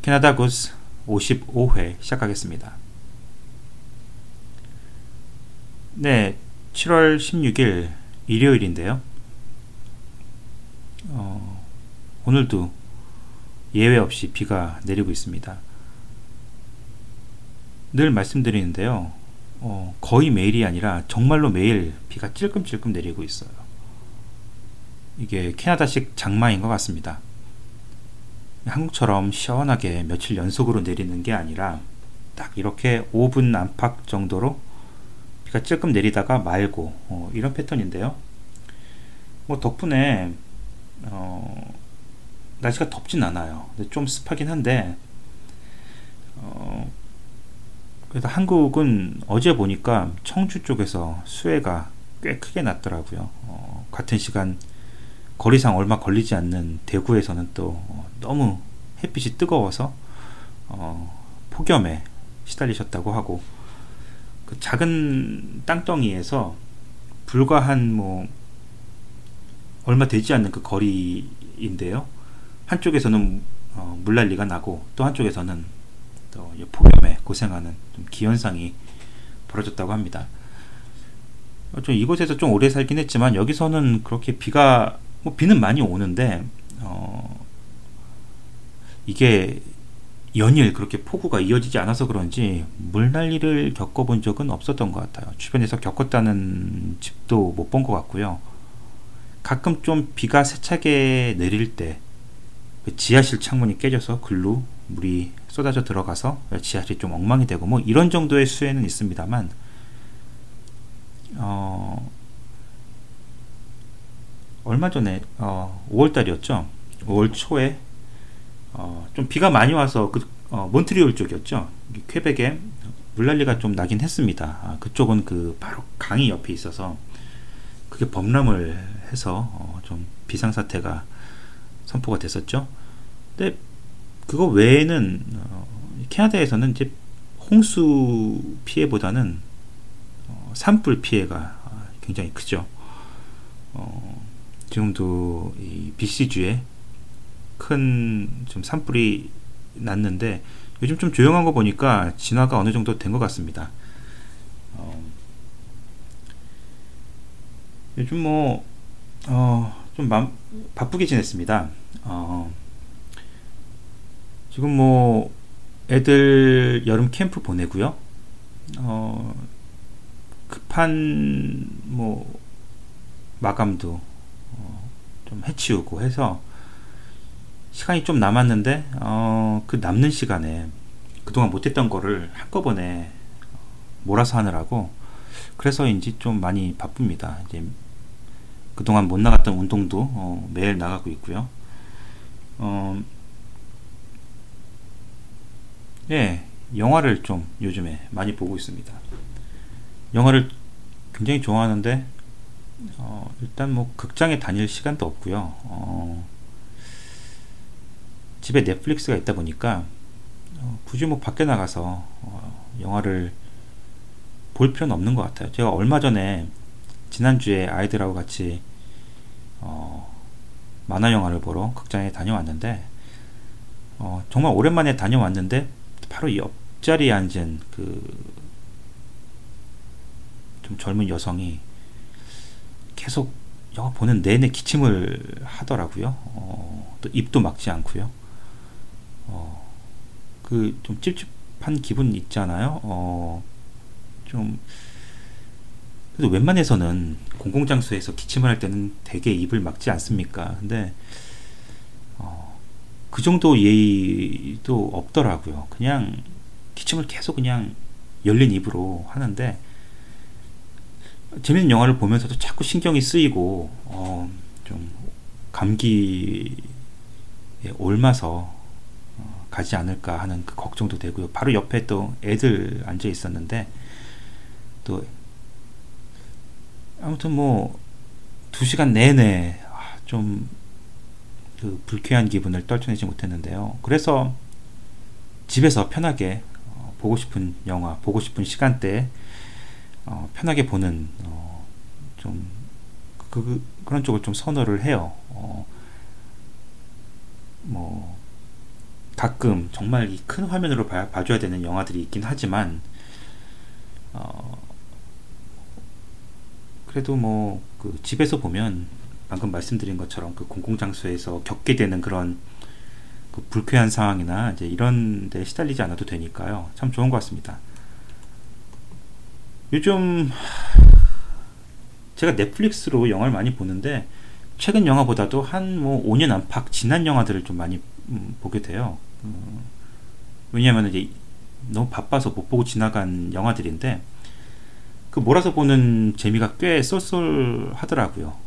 캐나다 구스 55회 시작하겠습니다. 네, 7월 16일 일요일인데요. 오늘도 예외 없이 비가 내리고 있습니다. 늘 말씀드리는데요. 거의 매일이 아니라 정말로 매일 비가 찔끔찔끔 내리고 있어요. 이게 캐나다식 장마인 것 같습니다. 한국처럼 시원하게 며칠 연속으로 내리는 게 아니라 딱 이렇게 5분 안팎 정도로 비가 찔끔 내리다가 말고 이런 패턴인데요. 덕분에 날씨가 덥진 않아요. 좀 습하긴 한데 그래서 한국은 어제 보니까 청주 쪽에서 수해가 꽤 크게 났더라고요. 같은 시간 거리상 얼마 걸리지 않는 대구에서는 또 너무 햇빛이 뜨거워서 폭염에 시달리셨다고 하고, 그 작은 땅덩이에서 불과 한 얼마 되지 않는 그 거리인데요. 한쪽에서는 물난리가 나고 또 한쪽에서는 또 폭염에 고생하는 좀 기현상이 벌어졌다고 합니다. 좀 이곳에서 좀 오래 살긴 했지만 여기서는 그렇게 비는 많이 오는데 이게 연일 그렇게 폭우가 이어지지 않아서 그런지 물난리를 겪어본 적은 없었던 것 같아요. 주변에서 겪었다는 집도 못 본 것 같고요. 가끔 좀 비가 세차게 내릴 때 지하실 창문이 깨져서 글로 물이 쏟아져 들어가서 지하실이 좀 엉망이 되고 이런 정도의 수해는 있습니다만, 얼마 전에 5월달이었죠. 5월 초에 좀 비가 많이 와서 몬트리올 쪽이었죠. 퀘벡에 물난리가 좀 나긴 했습니다. 그쪽은 바로 강이 옆에 있어서 그게 범람을 해서 좀 비상사태가 선포가 됐었죠. 근데 그거 외에는 캐나다에서는 이제 홍수 피해보다는 산불 피해가 굉장히 크죠. 지금도 이 BC주에 큰 좀 산불이 났는데 요즘 좀 조용한 거 보니까 진화가 어느 정도 된 것 같습니다. 요즘 좀 바쁘게 지냈습니다. 지금 애들 여름 캠프 보내고요. 급한 마감도 좀 해치우고 해서 시간이 좀 남았는데 그 남는 시간에 그동안 못했던 거를 한꺼번에 몰아서 하느라고 그래서인지 좀 많이 바쁩니다. 이제 그동안 못 나갔던 운동도 매일 나가고 있고요. 영화를 좀 요즘에 많이 보고 있습니다. 영화를 굉장히 좋아하는데 일단 극장에 다닐 시간도 없고요. 집에 넷플릭스가 있다 보니까 굳이 밖에 나가서 영화를 볼 필요는 없는 것 같아요. 제가 얼마 전에 지난주에 아이들하고 같이 만화 영화를 보러 극장에 다녀왔는데 정말 오랜만에 다녀왔는데 바로 옆자리에 앉은 좀 젊은 여성이 계속 영화 보는 내내 기침을 하더라고요. 또 입도 막지 않고요. 좀 찝찝한 기분 있잖아요. 좀 그래도 웬만해서는 공공장소에서 기침을 할 때는 되게 입을 막지 않습니까? 근데 그 정도 예의도 없더라고요. 그냥 기침을 계속 그냥 열린 입으로 하는데 재밌는 영화를 보면서도 자꾸 신경이 쓰이고 좀 감기에 옮아서 가지 않을까 하는 그 걱정도 되고요. 바로 옆에 또 애들 앉아 있었는데 또 아무튼 2시간 내내 좀 불쾌한 기분을 떨쳐내지 못했는데요. 그래서 집에서 편하게 보고 싶은 영화, 보고 싶은 시간대에 편하게 보는 좀 그런 쪽을 좀 선호를 해요. 가끔 정말 이 큰 화면으로 봐줘야 되는 영화들이 있긴 하지만 어, 그래도 뭐 그 집에서 보면 방금 말씀드린 것처럼 그 공공장소에서 겪게 되는 그런 그 불쾌한 상황이나 이제 이런 데 시달리지 않아도 되니까요. 참 좋은 것 같습니다. 요즘 제가 넷플릭스로 영화를 많이 보는데 최근 영화보다도 한 뭐 5년 안팎 지난 영화들을 좀 많이 보게 돼요. 왜냐하면 이제 너무 바빠서 못 보고 지나간 영화들인데 그 몰아서 보는 재미가 꽤 쏠쏠하더라고요.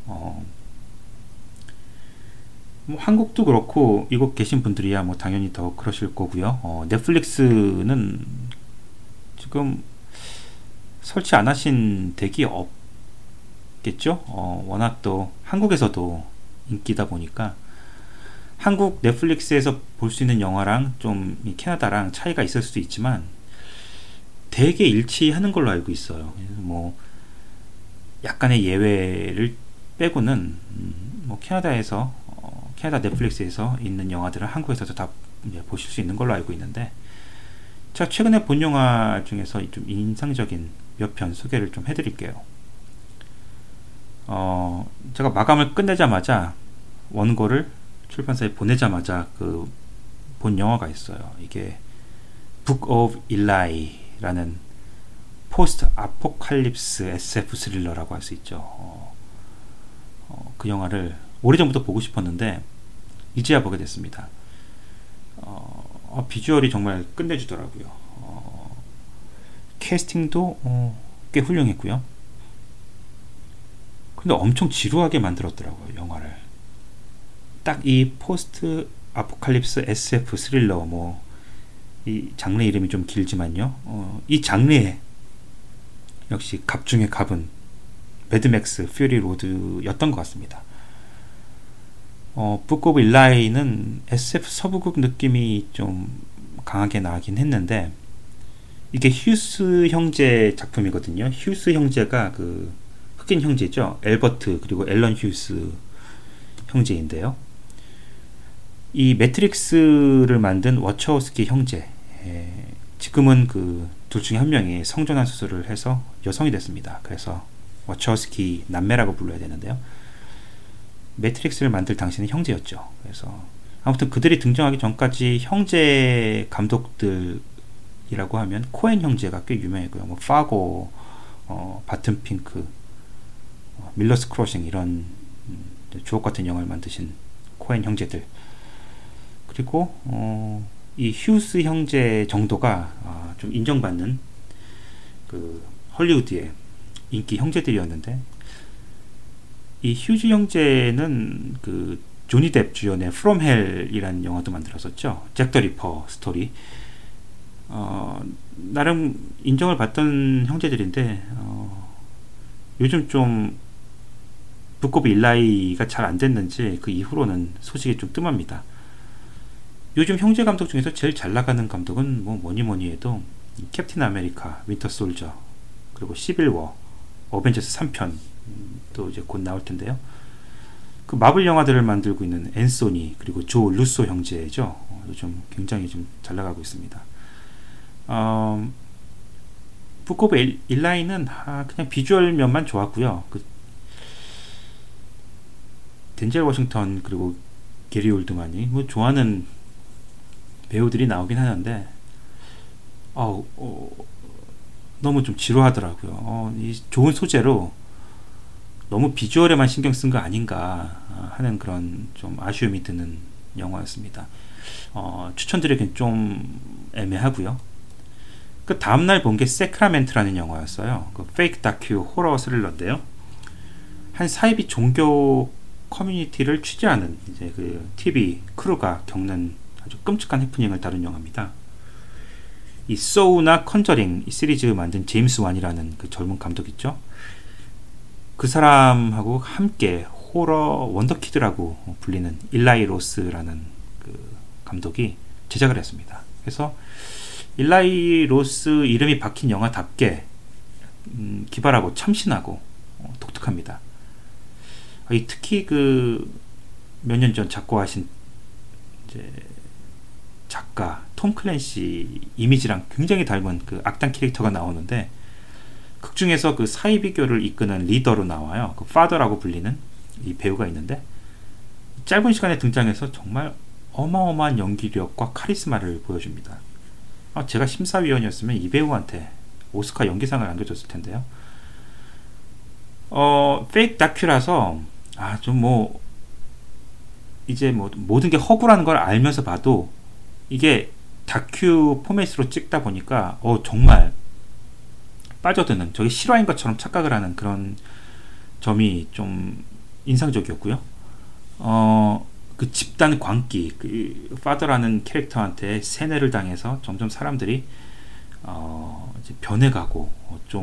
뭐 한국도 그렇고 이곳 계신 분들이야 뭐 당연히 더 그러실 거고요. 넷플릭스는 지금 설치 안 하신 덱이 없겠죠. 워낙 또 한국에서도 인기다 보니까 한국 넷플릭스에서 볼 수 있는 영화랑 좀 캐나다랑 차이가 있을 수도 있지만 되게 일치하는 걸로 알고 있어요. 뭐 약간의 예외를 빼고는 뭐 캐나다에서 캐나다 넷플릭스에서 있는 영화들은 한국에서도 다 이제 보실 수 있는 걸로 알고 있는데 제가 최근에 본 영화 중에서 좀 인상적인 몇 편 소개를 좀 해드릴게요. 제가 마감을 끝내자마자 원고를 출판사에 보내자마자 그 본 영화가 있어요. 이게 Book of Eli라는 포스트 아포칼립스 SF 스릴러라고 할 수 있죠. 그 영화를 오래전부터 보고 싶었는데 이제야 보게 됐습니다. 비주얼이 정말 끝내주더라고요. 캐스팅도 꽤 훌륭했고요. 근데 엄청 지루하게 만들었더라고요, 영화를. 딱 이 포스트 아포칼립스 SF 스릴러 뭐 이 장르 이름이 좀 길지만요. 이 장르에 역시 갑 중에 갑은 매드맥스 퓨리 로드였던 것 같습니다. 북 오브 일라이는 SF 서부극 느낌이 좀 강하게 나긴 했는데 이게 휴스 형제 작품이거든요. 휴스 형제가 그 흑인 형제죠. 엘버트 그리고 앨런 휴스 형제인데요. 이 매트릭스를 만든 워처우스키 형제 지금은 그 둘 중에 한 명이 성전환 수술을 해서 여성이 됐습니다. 그래서 워처우스키 남매라고 불러야 되는데요. 매트릭스를 만들 당시는 형제였죠. 그래서 아무튼 그들이 등장하기 전까지 형제 감독들이라고 하면 코엔 형제가 꽤 유명했고요. 뭐 파고, 바튼 핑크, 밀러스 크로싱 이런 주옥 같은 영화를 만드신 코엔 형제들. 그리고 이 휴스 형제 정도가 좀 인정받는 그 헐리우드의 인기 형제들이었는데 이 휴즈 형제는 그 조니 뎁 주연의 From Hell이라는 영화도 만들었었죠. 잭 더 리퍼 스토리. 나름 인정을 받던 형제들인데 요즘 좀 북 오브 일라이가 잘 안 됐는지 그 이후로는 소식이 좀 뜸합니다. 요즘 형제 감독 중에서 제일 잘 나가는 감독은 뭐 뭐니 해도 캡틴 아메리카, 윈터 솔저, 그리고 시빌워, 어벤져스 3편 또 이제 곧 나올 텐데요. 그 마블 영화들을 만들고 있는 앤소니 그리고 조 루소 형제죠. 요즘 굉장히 좀 잘 나가고 있습니다. 북 오브 일라이는 그냥 비주얼 면만 좋았고요. 그 덴젤 워싱턴 그리고 게리 올드만이 뭐 좋아하는 배우들이 나오긴 하는데 너무 좀 지루하더라고요. 이 좋은 소재로 너무 비주얼에만 신경 쓴 거 아닌가 하는 그런 좀 아쉬움이 드는 영화였습니다. 추천드리긴 좀 애매하고요. 그 다음날 본 게 세크라멘트라는 영화였어요. 그 페이크 다큐 호러 스릴러인데요. 한 사이비 종교 커뮤니티를 취재하는 이제 그 TV 크루가 겪는 아주 끔찍한 해프닝을 다룬 영화입니다. 이 소우나 컨저링 이 시리즈 만든 제임스 완이라는 그 젊은 감독 있죠. 그 사람하고 함께 호러 원더키드라고 불리는 일라이 로스라는 그 감독이 제작을 했습니다. 그래서 일라이 로스 이름이 박힌 영화답게 기발하고 참신하고 독특합니다. 특히 그 몇 년 전 작고하신 이제 작가 톰 클랜시 이미지랑 굉장히 닮은 그 악당 캐릭터가 나오는데, 극 중에서 그 사이 비교를 이끄는 리더로 나와요. 그 파더라고 불리는 이 배우가 있는데, 짧은 시간에 등장해서 정말 어마어마한 연기력과 카리스마를 보여줍니다. 제가 심사위원이었으면 이 배우한테 오스카 연기상을 안겨줬을 텐데요. 페이크 다큐라서 좀 뭐 이제 뭐 모든 게 허구라는 걸 알면서 봐도 이게 다큐 포맷으로 찍다 보니까 정말 빠져드는, 저게 실화인 것처럼 착각을 하는 그런 점이 좀 인상적이었고요. 그 집단 광기, 그 파더라는 캐릭터한테 세뇌를 당해서 점점 사람들이 이제 변해가고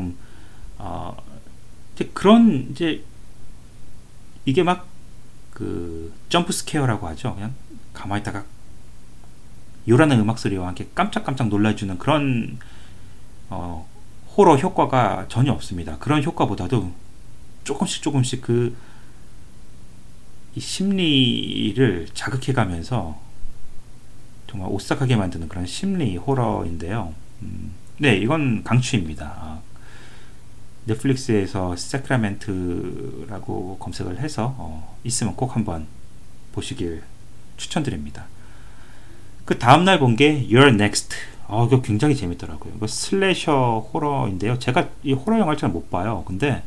이제 그런, 이제 이게 막 그 점프 스케어라고 하죠. 그냥 가만히 있다가 요란한 음악 소리와 함께 깜짝깜짝 놀라주는 그런 호러 효과가 전혀 없습니다. 그런 효과보다도 조금씩 그 이 심리를 자극해가면서 정말 오싹하게 만드는 그런 심리 호러인데요. 네, 이건 강추입니다. 넷플릭스에서 세크라멘트라고 검색을 해서 있으면 꼭 한번 보시길 추천드립니다. 그 다음날 본 게 You're Next. 이거 굉장히 재밌더라고요. 이거 슬래셔 호러인데요. 제가 이 호러 영화를 잘 못 봐요. 근데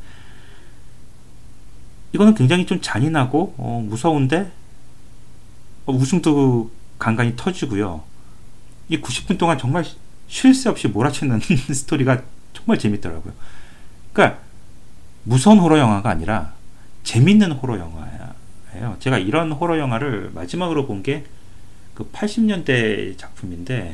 이거는 굉장히 좀 잔인하고 무서운데 웃음도 간간히 터지고요. 이 90분 동안 정말 쉴 새 없이 몰아치는 스토리가 정말 재밌더라고요. 그러니까 무서운 호러 영화가 아니라 재밌는 호러 영화예요. 제가 이런 호러 영화를 마지막으로 본 게 그 80년대 작품인데,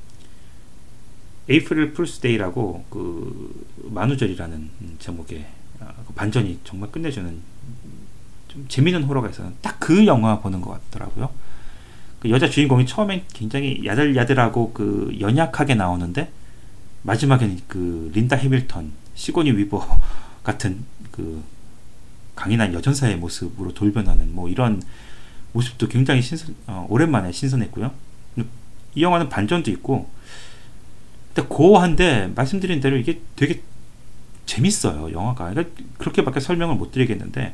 에이프릴 풀스 데이라고 그 만우절이라는 제목의 반전이 정말 끝내주는 좀 재밌는 호러가 있어요. 딱 그 영화 보는 것 같더라고요. 그 여자 주인공이 처음엔 굉장히 야들야들하고 그 연약하게 나오는데, 마지막에는 그 린다 해밀턴, 시고니 위버 같은 그 강인한 여전사의 모습으로 돌변하는 뭐 이런 모습도 굉장히 오랜만에 신선했고요. 이 영화는 반전도 있고, 근데 고어한데 말씀드린 대로 이게 되게 재밌어요, 영화가. 그러니까 그렇게밖에 설명을 못 드리겠는데,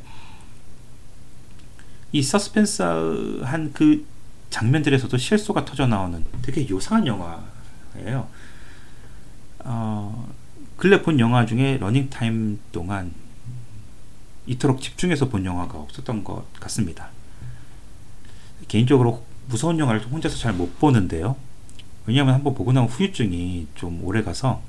이 서스펜스한 그 장면들에서도 실소가 터져 나오는 되게 요상한 영화예요. 근래 본 영화 중에 러닝타임 동안 이토록 집중해서 본 영화가 없었던 것 같습니다. 개인적으로 무서운 영화를 혼자서 잘 못 보는데요. 왜냐하면 한번 보고 나면 후유증이 좀 오래 가서.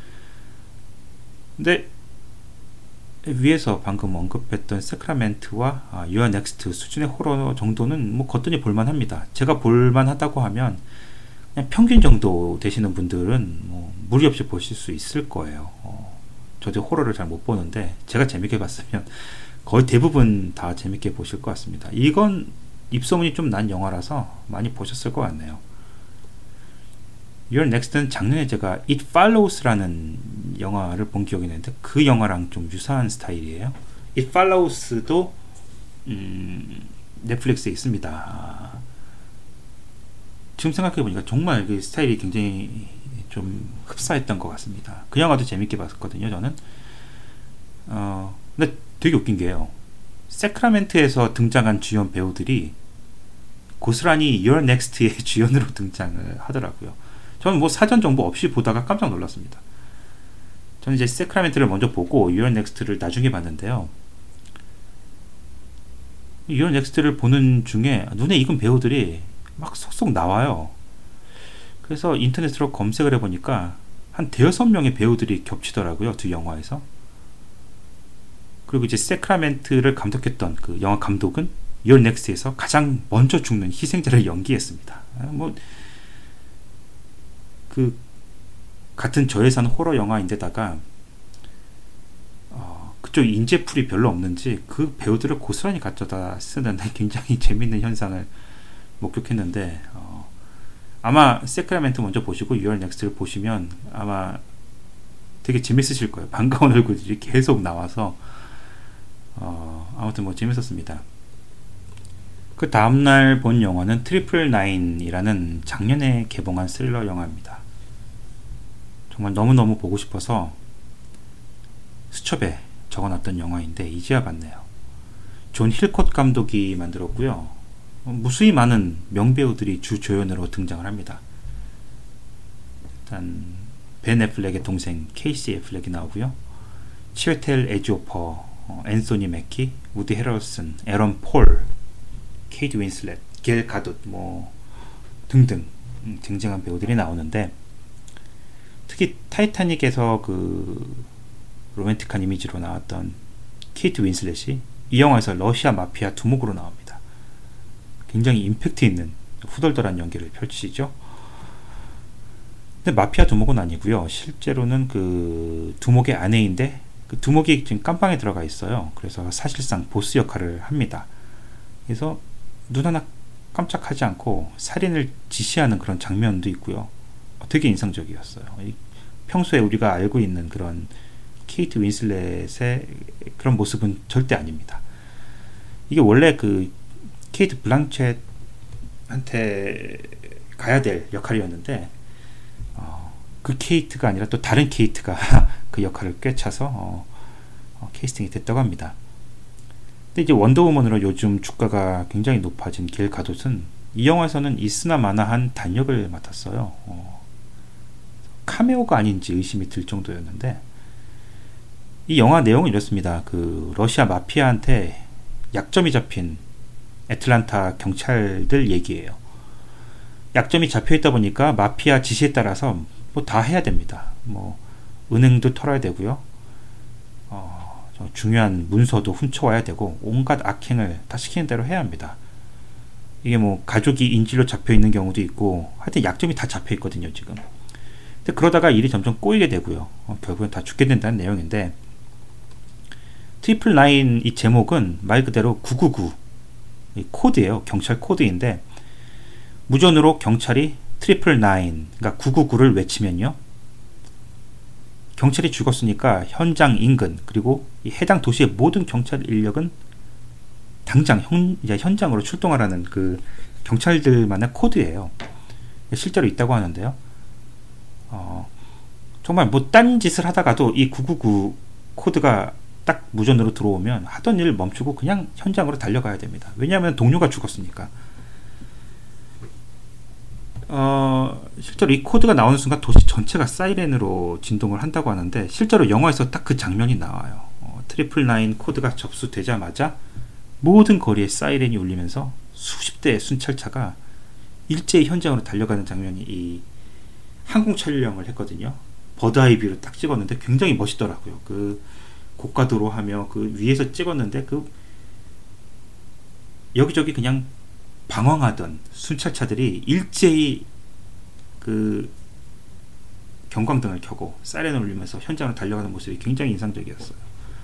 근데 위에서 방금 언급했던 세크라멘트와 You're Next 수준의 호러 정도는 뭐 거뜬히 볼만합니다. 제가 볼만하다고 하면 그냥 평균 정도 되시는 분들은 뭐 무리 없이 보실 수 있을 거예요. 저도 호러를 잘 못 보는데 제가 재밌게 봤으면 거의 대부분 다 재밌게 보실 것 같습니다. 이건 입소문이 좀 난 영화라서 많이 보셨을 것 같네요. You're Next는 작년에 제가 It Follows라는 영화를 본 기억이 있는데, 그 영화랑 좀 유사한 스타일이에요. It Follows도 넷플릭스에 있습니다. 지금 생각해보니까 정말 그 스타일이 굉장히 좀 흡사했던 것 같습니다. 그 영화도 재밌게 봤거든요, 저는. 근데 되게 웃긴 게요, 세크라멘트에서 등장한 주연 배우들이 고스란히 You're Next의 주연으로 등장을 하더라고요. 저는 뭐 사전 정보 없이 보다가 깜짝 놀랐습니다. 저는 이제 세크라멘트를 먼저 보고 You're Next를 나중에 봤는데요. You're Next를 보는 중에 눈에 익은 배우들이 막 속속 나와요. 그래서 인터넷으로 검색을 해보니까 한 대여섯 명의 배우들이 겹치더라고요, 두 영화에서. 그리고 이제 세크라멘트를 감독했던 그 영화 감독은 You're Next에서 가장 먼저 죽는 희생자를 연기했습니다. 뭐 그 같은 저예산 호러 영화인데다가 그쪽 인재풀이 별로 없는지 그 배우들을 고스란히 갖다 쓰는 굉장히 재밌는 현상을 목격했는데, 아마 세크라멘트 먼저 보시고 You're Next를 보시면 아마 되게 재밌으실 거예요. 반가운 얼굴들이 계속 나와서 아무튼 뭐 재밌었습니다. 그 다음날 본 영화는 트리플 나인이라는 작년에 개봉한 스릴러 영화입니다. 정말 너무너무 보고 싶어서 수첩에 적어놨던 영화인데 이제야 봤네요. 존 힐콧 감독이 만들었고요. 무수히 많은 명배우들이 주조연으로 등장을 합니다. 일단 벤 애플렉의 동생 케이시 애플렉이 나오고요. 치웨텔 에지오퍼, 앤소니 매키, 우디 헤럴슨, 에런 폴, 케이트 윈슬렛, 겔 가돛 등등 쟁쟁한 배우들이 나오는데, 특히 타이타닉에서 그 로맨틱한 이미지로 나왔던 케이트 윈슬렛이 이 영화에서 러시아 마피아 두목으로 나옵니다. 굉장히 임팩트 있는 후덜덜한 연기를 펼치시죠. 근데 마피아 두목은 아니고요. 실제로는 그 두목의 아내인데 그 두목이 지금 깜빵에 들어가 있어요. 그래서 사실상 보스 역할을 합니다. 그래서 눈 하나 깜짝하지 않고 살인을 지시하는 그런 장면도 있고요. 되게 인상적이었어요. 평소에 우리가 알고 있는 그런 케이트 윈슬렛의 그런 모습은 절대 아닙니다. 이게 원래 그 케이트 블랑쳇한테 가야 될 역할이었는데 그 케이트가 아니라 또 다른 케이트가 그 역할을 꿰차서 캐스팅이 됐다고 합니다. 근데 이제 원더우먼으로 요즘 주가가 굉장히 높아진 겔 가돛은 이 영화에서는 있으나 마나한 단역을 맡았어요. 카메오가 아닌지 의심이 들 정도였는데, 이 영화 내용은 이렇습니다. 그 러시아 마피아한테 약점이 잡힌 애틀란타 경찰들 얘기예요. 약점이 잡혀있다 보니까 마피아 지시에 따라서 뭐 다 해야 됩니다. 뭐 은행도 털어야 되고요. 중요한 문서도 훔쳐와야 되고 온갖 악행을 다 시키는 대로 해야 합니다. 이게 뭐 가족이 인질로 잡혀있는 경우도 있고 하여튼 약점이 다 잡혀있거든요 지금. 근데 그러다가 일이 점점 꼬이게 되고요. 결국엔 다 죽게 된다는 내용인데, 트리플 나인 이 제목은 말 그대로 999 코드예요. 경찰 코드인데, 무전으로 경찰이 트리플 나인, 그러니까 999를 외치면요, 경찰이 죽었으니까 현장 인근 그리고 이 해당 도시의 모든 경찰 인력은 당장 현장으로 출동하라는 그 경찰들만의 코드예요. 실제로 있다고 하는데요. 정말 뭐 딴 짓을 하다가도 이 999 코드가 딱 무전으로 들어오면 하던 일을 멈추고 그냥 현장으로 달려가야 됩니다. 왜냐하면 동료가 죽었으니까. 실제로 이 코드가 나오는 순간 도시 전체가 사이렌으로 진동을 한다고 하는데, 실제로 영화에서 딱 그 장면이 나와요. 트리플 나인 코드가 접수되자마자 모든 거리에 사이렌이 울리면서 수십 대의 순찰차가 일제히 현장으로 달려가는 장면이, 이 항공 촬영을 했거든요. 버드아이뷰로 딱 찍었는데 굉장히 멋있더라고요. 그 고가도로 하며 그 위에서 찍었는데 그 여기저기 그냥 방황하던 순찰차들이 일제히 그 경광등을 켜고 사이렌을 울리면서 현장으로 달려가는 모습이 굉장히 인상적이었어요.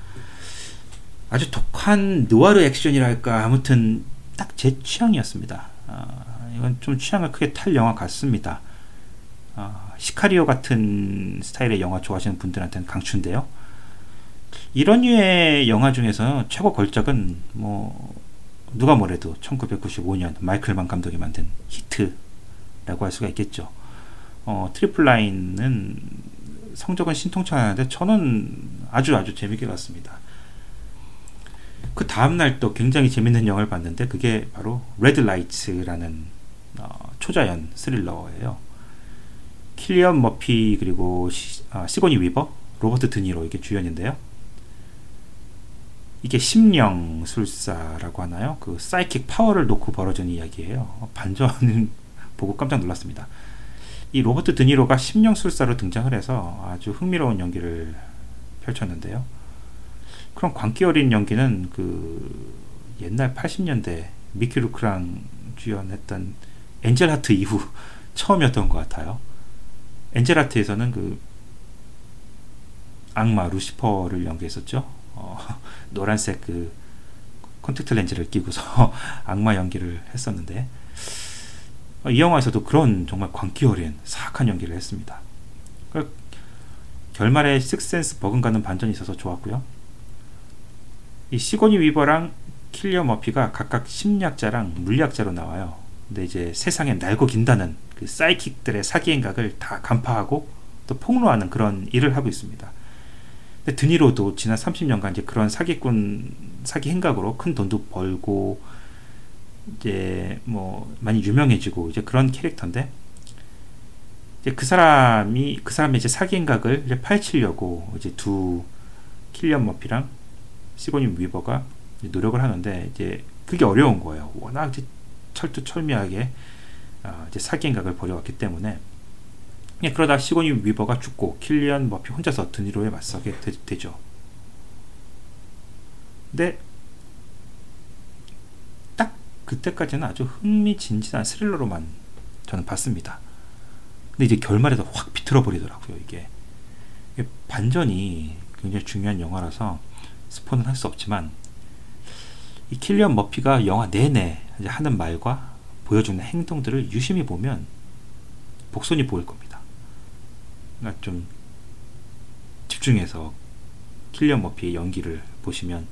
아주 독한 느와르 액션이랄까, 아무튼 딱 제 취향이었습니다. 이건 좀 취향을 크게 탈 영화 같습니다. 시카리오 같은 스타일의 영화 좋아하시는 분들한테는 강추인데요. 이런 류의 영화 중에서 최고 걸작은 뭐 누가 뭐래도 1995년 마이클 만 감독이 만든 히트라고 할 수가 있겠죠. 트리플 나인은 성적은 신통찮았는데 저는 아주 재밌게 봤습니다. 그 다음날 또 굉장히 재밌는 영화를 봤는데, 그게 바로 레드 라이츠라는 초자연 스릴러예요. 킬리언 머피 그리고 시고니 위버, 로버트 드니로 이게 주연인데요. 이게 심령술사라고 하나요? 그 사이킥 파워를 놓고 벌어진 이야기예요. 반전 보고 깜짝 놀랐습니다. 이 로버트 드니로가 심령술사로 등장을 해서 아주 흥미로운 연기를 펼쳤는데요. 그런 광기 어린 연기는 그 옛날 80년대 미키 루크랑 주연했던 엔젤 하트 이후 처음이었던 것 같아요. 엔젤 하트에서는 그 악마 루시퍼를 연기했었죠. 노란색 그 콘택트 렌즈를 끼고서 악마 연기를 했었는데, 이 영화에서도 그런 정말 광기 어린 사악한 연기를 했습니다. 결말에 식스센스 버금가는 반전이 있어서 좋았고요. 이 시고니 위버랑 킬리언 머피가 각각 심리학자랑 물리학자로 나와요. 근데 이제 세상에 날고 긴다는 그 사이킥들의 사기 행각을 다 간파하고 또 폭로하는 그런 일을 하고 있습니다. 근데 드니로도 지난 30년간 이제 그런 사기 행각으로 큰 돈도 벌고 이제 뭐 많이 유명해지고 이제 그런 캐릭터인데, 이제 그 사람의 이제 사기 행각을 이제 파헤치려고 이제 두 킬리언 머피랑 시고니 위버가 노력을 하는데, 이제 그게 어려운 거예요. 워낙 이제 철두철미하게 이제 사기 행각을 벌여왔기 때문에. 그러다 시고니 위버가 죽고 킬리언 머피 혼자서 드니로에 맞서게 되죠. 근데 딱 그때까지는 아주 흥미진진한 스릴러로만 저는 봤습니다. 근데 이제 결말에서 확 비틀어 버리더라고요. 이게 반전이 굉장히 중요한 영화라서 스포는 할 수 없지만, 이 킬리언 머피가 영화 내내 이제 하는 말과 보여주는 행동들을 유심히 보면 복선이 보일 겁니다. 그러니까 좀 집중해서 킬리언 머피의 연기를 보시면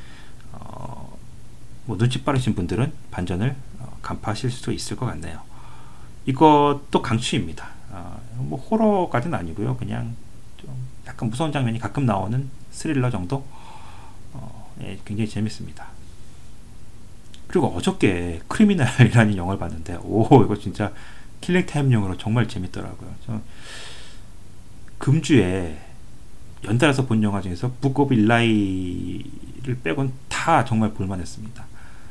뭐 눈치 빠르신 분들은 반전을 간파하실 수 있을 것 같네요. 이것도 강추입니다. 뭐 호러까지는 아니고요. 그냥 좀 약간 무서운 장면이 가끔 나오는 스릴러 정도. 예, 굉장히 재밌습니다. 그리고 어저께 크리미널이라는 영화를 봤는데, 이거 진짜 킬링타임용으로 정말 재밌더라고요. 금주에 연달아서 본 영화 중에서 북 오브 일라이를 빼곤 다 정말 볼만했습니다.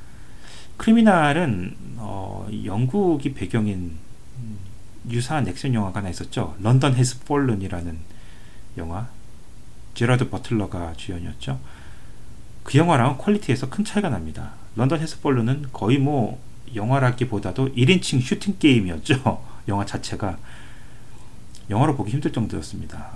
크리미널은 영국이 배경인 유사한 액션 영화가 하나 있었죠. 런던 해즈 폴른이라는 영화, 제라드 버틀러가 주연이었죠. 그 영화랑 퀄리티에서 큰 차이가 납니다. 런던 해즈 폴른은 거의 뭐 영화라기보다도 1인칭 슈팅 게임이었죠. 영화 자체가 영화로 보기 힘들 정도였습니다.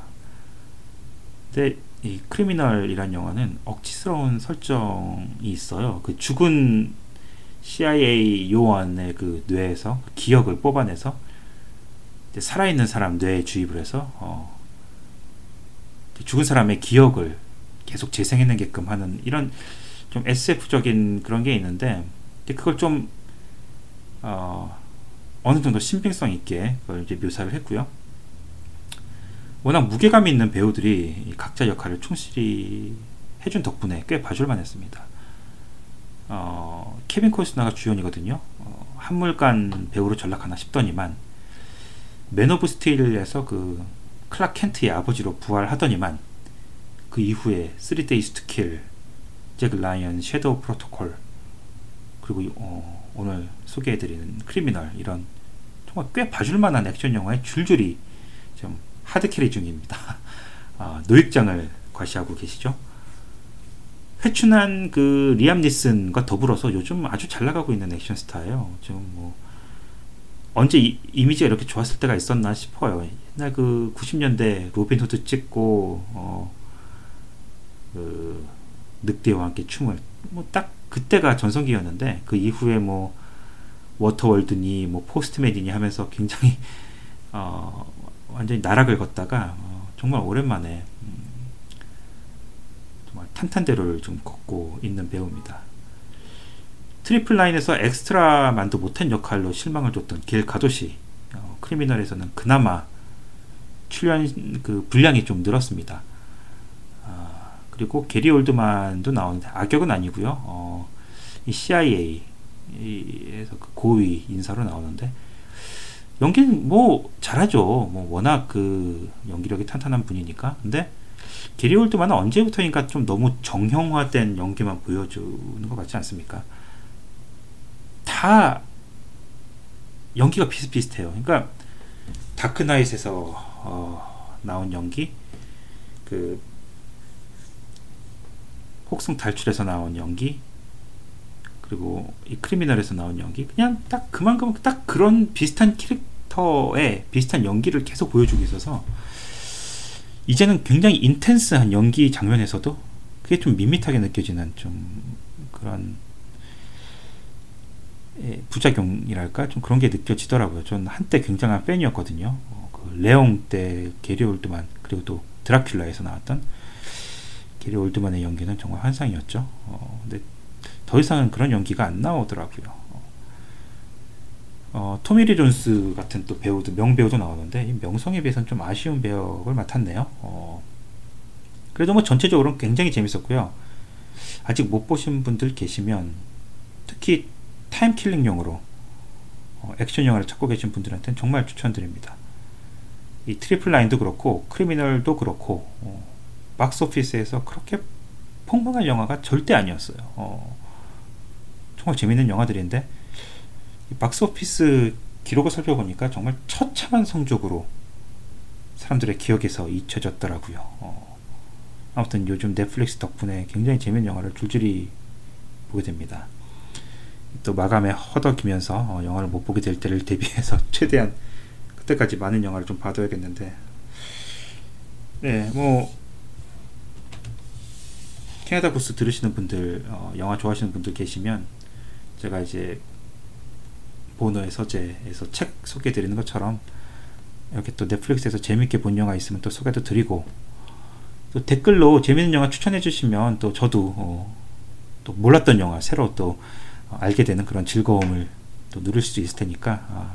근데 이 크리미널이란 영화는 억지스러운 설정이 있어요. 그 죽은 CIA 요원의 그 뇌에서 기억을 뽑아내서 이제 살아있는 사람 뇌에 주입을 해서 죽은 사람의 기억을 계속 재생해내게끔 하는 이런 좀 SF적인 그런 게 있는데, 그걸 좀 어느 정도 신빙성 있게 그걸 이제 묘사를 했고요. 워낙 무게감이 있는 배우들이 각자 역할을 충실히 해준 덕분에 꽤 봐줄만 했습니다. 케빈 코스너가 주연이거든요. 한물간 배우로 전락하나 싶더니만, 맨 오브 스틸에서 그 클락 켄트의 아버지로 부활하더니만, 그 이후에 3 Days to Kill, 잭 라이언, 섀도우 프로토콜, 그리고 오늘 소개해드리는 크리미널, 이런 정말 꽤 봐줄만한 액션 영화에 줄줄이 좀 하드캐리 중입니다. 노익장을 과시하고 계시죠. 회춘한 그 리암 니슨과 더불어서 요즘 아주 잘 나가고 있는 액션 스타예요. 지금 뭐 언제 이미지가 이렇게 좋았을 때가 있었나 싶어요. 옛날 그 90년대 로빈 후드 찍고 그 늑대와 함께 춤을, 뭐 딱 그때가 전성기였는데, 그 이후에 뭐 워터월드니 뭐 포스트맨이니 하면서 굉장히 완전히 나락을 걷다가 정말 오랜만에 정말 탄탄대로를 좀 걷고 있는 배우입니다. 트리플 라인에서 엑스트라만도 못한 역할로 실망을 줬던 길 가도시, 크리미널에서는 그나마 출연 그 분량이 좀 늘었습니다. 그리고 게리 올드만도 나오는데 악역은 아니고요. 이 CIA에서 그 고위 인사로 나오는데, 연기는 뭐 잘하죠. 뭐 워낙 그 연기력이 탄탄한 분이니까. 근데 게리 올드만은 언제부터인가 좀 너무 정형화된 연기만 보여주는 것 같지 않습니까? 다 연기가 비슷비슷해요. 그러니까 다크나잇에서 나온 연기, 그 혹성 탈출에서 나온 연기, 그리고 이 크리미널에서 나온 연기, 그냥 딱 그만큼 딱 그런 비슷한 캐릭터의 비슷한 연기를 계속 보여주고 있어서 이제는 굉장히 인텐스한 연기 장면에서도 그게 좀 밋밋하게 느껴지는 좀 그런 부작용이랄까, 좀 그런 게 느껴지더라고요. 전 한때 굉장한 팬이었거든요. 그 레옹 때 게리 올드만, 그리고 또 드라큘라에서 나왔던 게리 올드만의 연기는 정말 환상이었죠. 근데 더 이상은 그런 연기가 안 나오더라고요. 토미리 존스 같은 또 배우도 명배우도 나오는데 이 명성에 비해서는 좀 아쉬운 배역을 맡았네요. 그래도 뭐 전체적으로는 굉장히 재밌었고요. 아직 못 보신 분들 계시면 특히 타임킬링용으로 액션 영화를 찾고 계신 분들한테는 정말 추천드립니다. 이 트리플 라인도 그렇고 크리미널도 그렇고 박스오피스에서 그렇게 폭망할 영화가 절대 아니었어요. 정말 재밌는 영화들인데 박스오피스 기록을 살펴보니까 정말 처참한 성적으로 사람들의 기억에서 잊혀졌더라고요. 아무튼 요즘 넷플릭스 덕분에 굉장히 재밌는 영화를 줄줄이 보게 됩니다. 또 마감에 허덕이면서 영화를 못 보게 될 때를 대비해서 최대한 그때까지 많은 영화를 좀 봐둬야겠는데, 네, 뭐 캐나다 구스 들으시는 분들, 영화 좋아하시는 분들 계시면 제가 이제 보너의 서재에서 책 소개해 드리는 것처럼 이렇게 또 넷플릭스에서 재밌게 본 영화 있으면 또 소개도 드리고, 또 댓글로 재밌는 영화 추천해 주시면 또 저도 또 몰랐던 영화 새로 또 알게 되는 그런 즐거움을 또 누릴 수 있을 테니까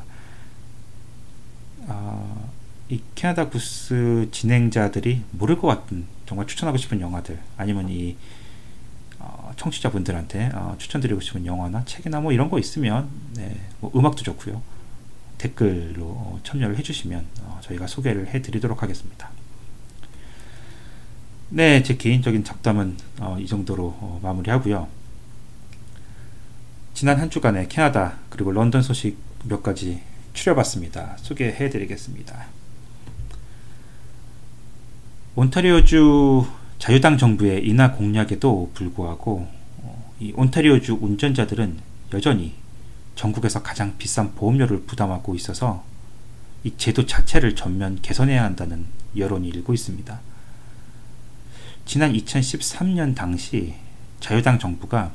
이 캐나다 구스 진행자들이 모를 것 같은 정말 추천하고 싶은 영화들, 아니면 이 청취자분들한테 추천드리고 싶은 영화나 책이나 뭐 이런 거 있으면, 네, 뭐 음악도 좋고요, 댓글로 참여를 해주시면 저희가 소개를 해드리도록 하겠습니다. 네, 제 개인적인 잡담은 이 정도로 마무리하고요. 지난 한 주간의 캐나다 그리고 런던 소식 몇 가지 추려봤습니다. 소개해드리겠습니다. 온타리오주 자유당 정부의 인하 공약에도 불구하고 이 온타리오주 운전자들은 여전히 전국에서 가장 비싼 보험료를 부담하고 있어서 이 제도 자체를 전면 개선해야 한다는 여론이 일고 있습니다. 지난 2013년 당시 자유당 정부가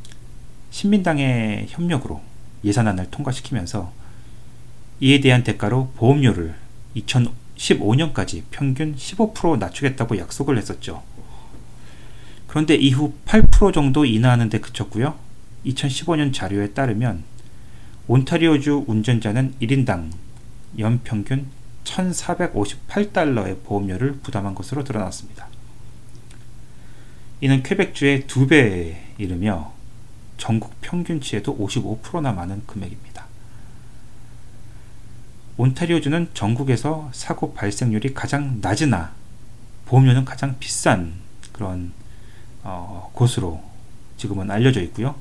신민당의 협력으로 예산안을 통과시키면서 이에 대한 대가로 보험료를 2015년까지 평균 15% 낮추겠다고 약속을 했었죠. 그런데 이후 8% 정도 인하하는 데 그쳤고요. 2015년 자료에 따르면 온타리오주 운전자는 1인당 연평균 1,458달러의 보험료를 부담한 것으로 드러났습니다. 이는 퀘벡주의 2배에 이르며 전국 평균치에도 55%나 많은 금액입니다. 온타리오주는 전국에서 사고 발생률이 가장 낮으나 보험료는 가장 비싼 그런 곳으로 지금은 알려져 있고요.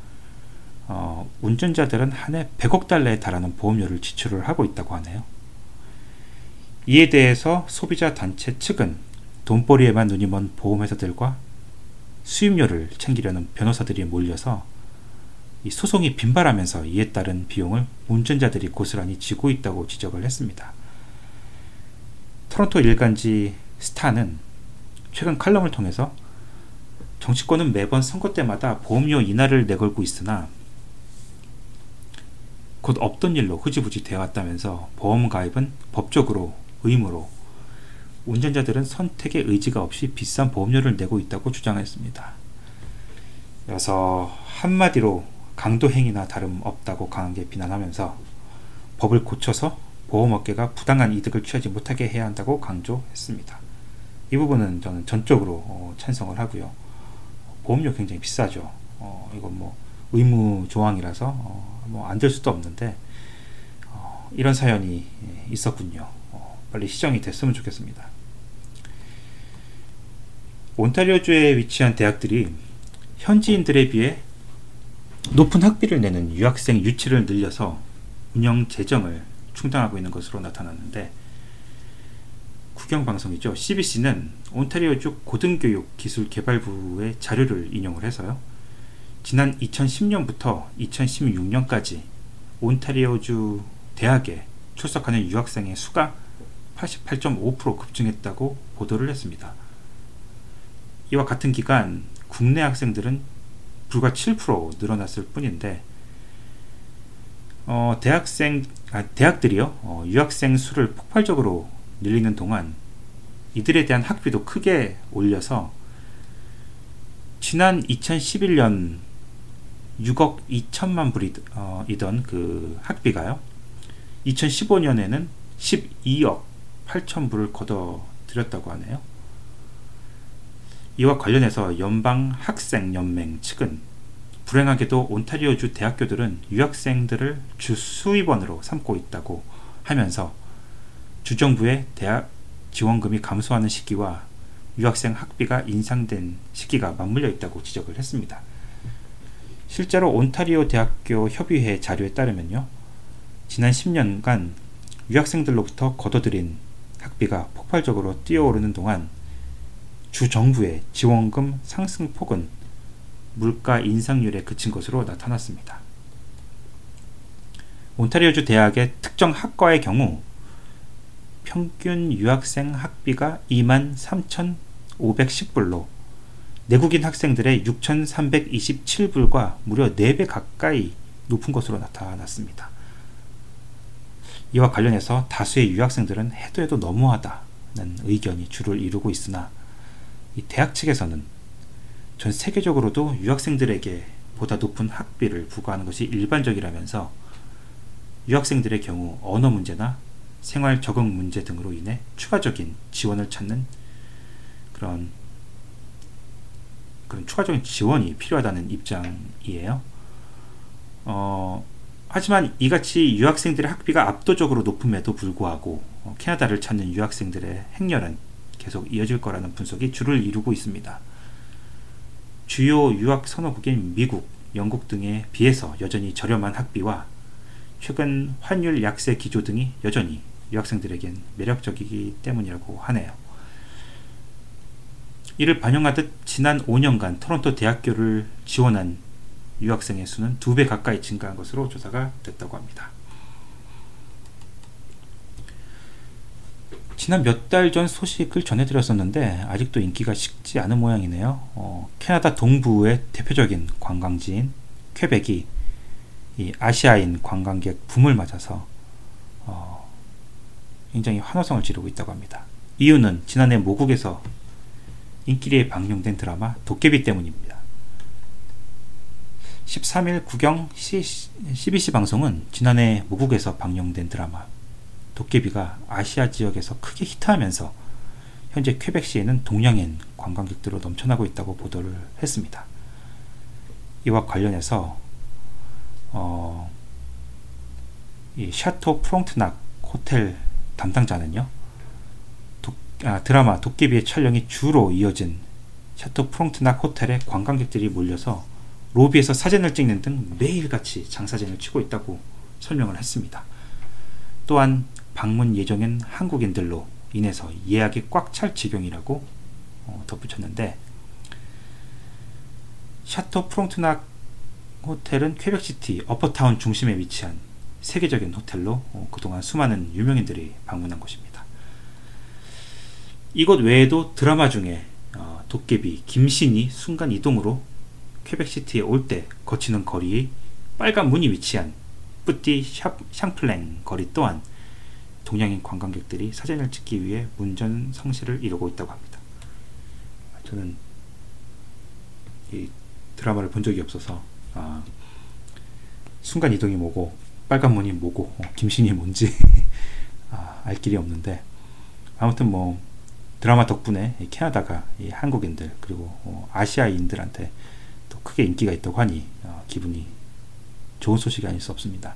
운전자들은 한 해 100억 달러에 달하는 보험료를 지출을 하고 있다고 하네요. 이에 대해서 소비자 단체 측은 돈벌이에만 눈이 먼 보험회사들과 수임료를 챙기려는 변호사들이 몰려서 이 소송이 빈발하면서 이에 따른 비용을 운전자들이 고스란히 지고 있다고 지적을 했습니다. 토론토 일간지 스타는 최근 칼럼을 통해서 정치권은 매번 선거 때마다 보험료 인하를 내걸고 있으나 곧 없던 일로 흐지부지 되어왔다면서 보험 가입은 법적으로 의무로, 운전자들은 선택의 의지가 없이 비싼 보험료를 내고 있다고 주장했습니다. 그래서 한마디로 강도행위나 다름없다고 강하게 비난하면서 법을 고쳐서 보험업계가 부당한 이득을 취하지 못하게 해야 한다고 강조했습니다. 이 부분은 저는 전적으로 찬성을 하고요. 보험료 굉장히 비싸죠. 이건 뭐 의무 조항이라서 뭐 안 될 수도 없는데 이런 사연이 있었군요. 빨리 시정이 됐으면 좋겠습니다. 온타리오주에 위치한 대학들이 현지인들에 비해 높은 학비를 내는 유학생 유치를 늘려서 운영 재정을 충당하고 있는 것으로 나타났는데, 국영방송이죠. CBC는 온타리오주 고등교육기술개발부의 자료를 인용을 해서요, 지난 2010년부터 2016년까지 온타리오주 대학에 출석하는 유학생의 수가 88.5% 급증했다고 보도를 했습니다. 이와 같은 기간 국내 학생들은 불과 7% 늘어났을 뿐인데, 대학들이요, 유학생 수를 폭발적으로 늘리는 동안 이들에 대한 학비도 크게 올려서 지난 2011년 6억 2천만 불이던 그 학비가요, 2015년에는 12억 8천 불을 걷어들였다고 하네요. 이와 관련해서 연방학생연맹 측은 불행하게도 온타리오주 대학교들은 유학생들을 주 수입원으로 삼고 있다고 하면서 주정부의 대학 지원금이 감소하는 시기와 유학생 학비가 인상된 시기가 맞물려 있다고 지적을 했습니다. 실제로 온타리오 대학교 협의회 자료에 따르면요, 지난 10년간 유학생들로부터 걷어들인 학비가 폭발적으로 뛰어오르는 동안 주 정부의 지원금 상승폭은 물가 인상률에 그친 것으로 나타났습니다. 온타리오주 대학의 특정 학과의 경우 평균 유학생 학비가 23,510불로 내국인 학생들의 6,327불과 무려 4배 가까이 높은 것으로 나타났습니다. 이와 관련해서 다수의 유학생들은 해도 해도 너무하다는 의견이 주를 이루고 있으나 이 대학 측에서는 전 세계적으로도 유학생들에게 보다 높은 학비를 부과하는 것이 일반적이라면서 유학생들의 경우 언어 문제나 생활 적응 문제 등으로 인해 추가적인 지원을 찾는 그런 추가적인 지원이 필요하다는 입장이에요. 하지만 이같이 유학생들의 학비가 압도적으로 높음에도 불구하고 캐나다를 찾는 유학생들의 행렬은 계속 이어질 거라는 분석이 주를 이루고 있습니다. 주요 유학 선호국인 미국, 영국 등에 비해서 여전히 저렴한 학비와 최근 환율 약세 기조 등이 여전히 유학생들에겐 매력적이기 때문이라고 하네요. 이를 반영하듯 지난 5년간 토론토 대학교를 지원한 유학생의 수는 2배 가까이 증가한 것으로 조사가 됐다고 합니다. 지난 몇 달 전 소식을 전해드렸었는데 아직도 인기가 식지 않은 모양이네요. 캐나다 동부의 대표적인 관광지인 퀘벡이 이 아시아인 관광객 붐을 맞아서 굉장히 환호성을 지르고 있다고 합니다. 이유는 지난해 모국에서 인기리에 방영된 드라마 도깨비 때문입니다. 13일 국영 CBC 방송은 지난해 모국에서 방영된 드라마 도깨비가 아시아 지역에서 크게 히트하면서 현재 퀘벡시에는 동양인 관광객들로 넘쳐나고 있다고 보도를 했습니다. 이와 관련해서 이 샤토 프롱트낙 호텔 담당자는요, 드라마 도깨비의 촬영이 주로 이어진 샤토 프롱트낙 호텔에 관광객들이 몰려서 로비에서 사진을 찍는 등 매일같이 장사진을 치고 있다고 설명을 했습니다. 또한 방문 예정인 한국인들로 인해서 예약이 꽉 찰 지경이라고 덧붙였는데, 샤토 프롱트낙 호텔은 퀘벡시티 어퍼타운 중심에 위치한 세계적인 호텔로 그동안 수많은 유명인들이 방문한 곳입니다. 이곳 외에도 드라마 중에 도깨비 김신이 순간 이동으로 퀘벡시티에 올 때 거치는 거리의 빨간 문이 위치한 뿌띠 샹플랭 거리 또한 동양인 관광객들이 사진을 찍기 위해 문전성시를 이루고 있다고 합니다. 저는 이 드라마를 본 적이 없어서 순간 이동이 뭐고 빨간 문이 뭐고 김신이 뭔지 알 길이 없는데, 아무튼 뭐 드라마 덕분에 캐나다가 이 한국인들 그리고 아시아인들한테 또 크게 인기가 있다고 하니 기분이 좋은 소식이 아닐 수 없습니다.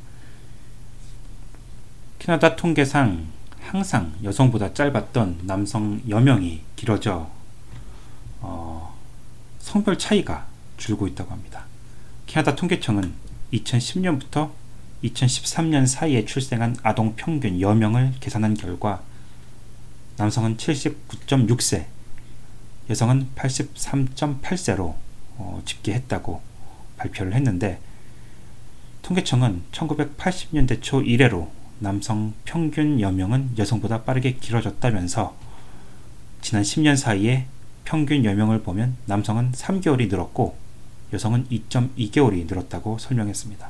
캐나다 통계상 항상 여성보다 짧았던 남성 여명이 길어져 성별 차이가 줄고 있다고 합니다. 캐나다 통계청은 2010년부터 2013년 사이에 출생한 아동 평균 여명을 계산한 결과 남성은 79.6세, 여성은 83.8세로 집계했다고 발표를 했는데, 통계청은 1980년대 초 이래로 남성 평균 여명은 여성보다 빠르게 길어졌다면서 지난 10년 사이에 평균 여명을 보면 남성은 3개월이 늘었고 여성은 2.2개월이 늘었다고 설명했습니다.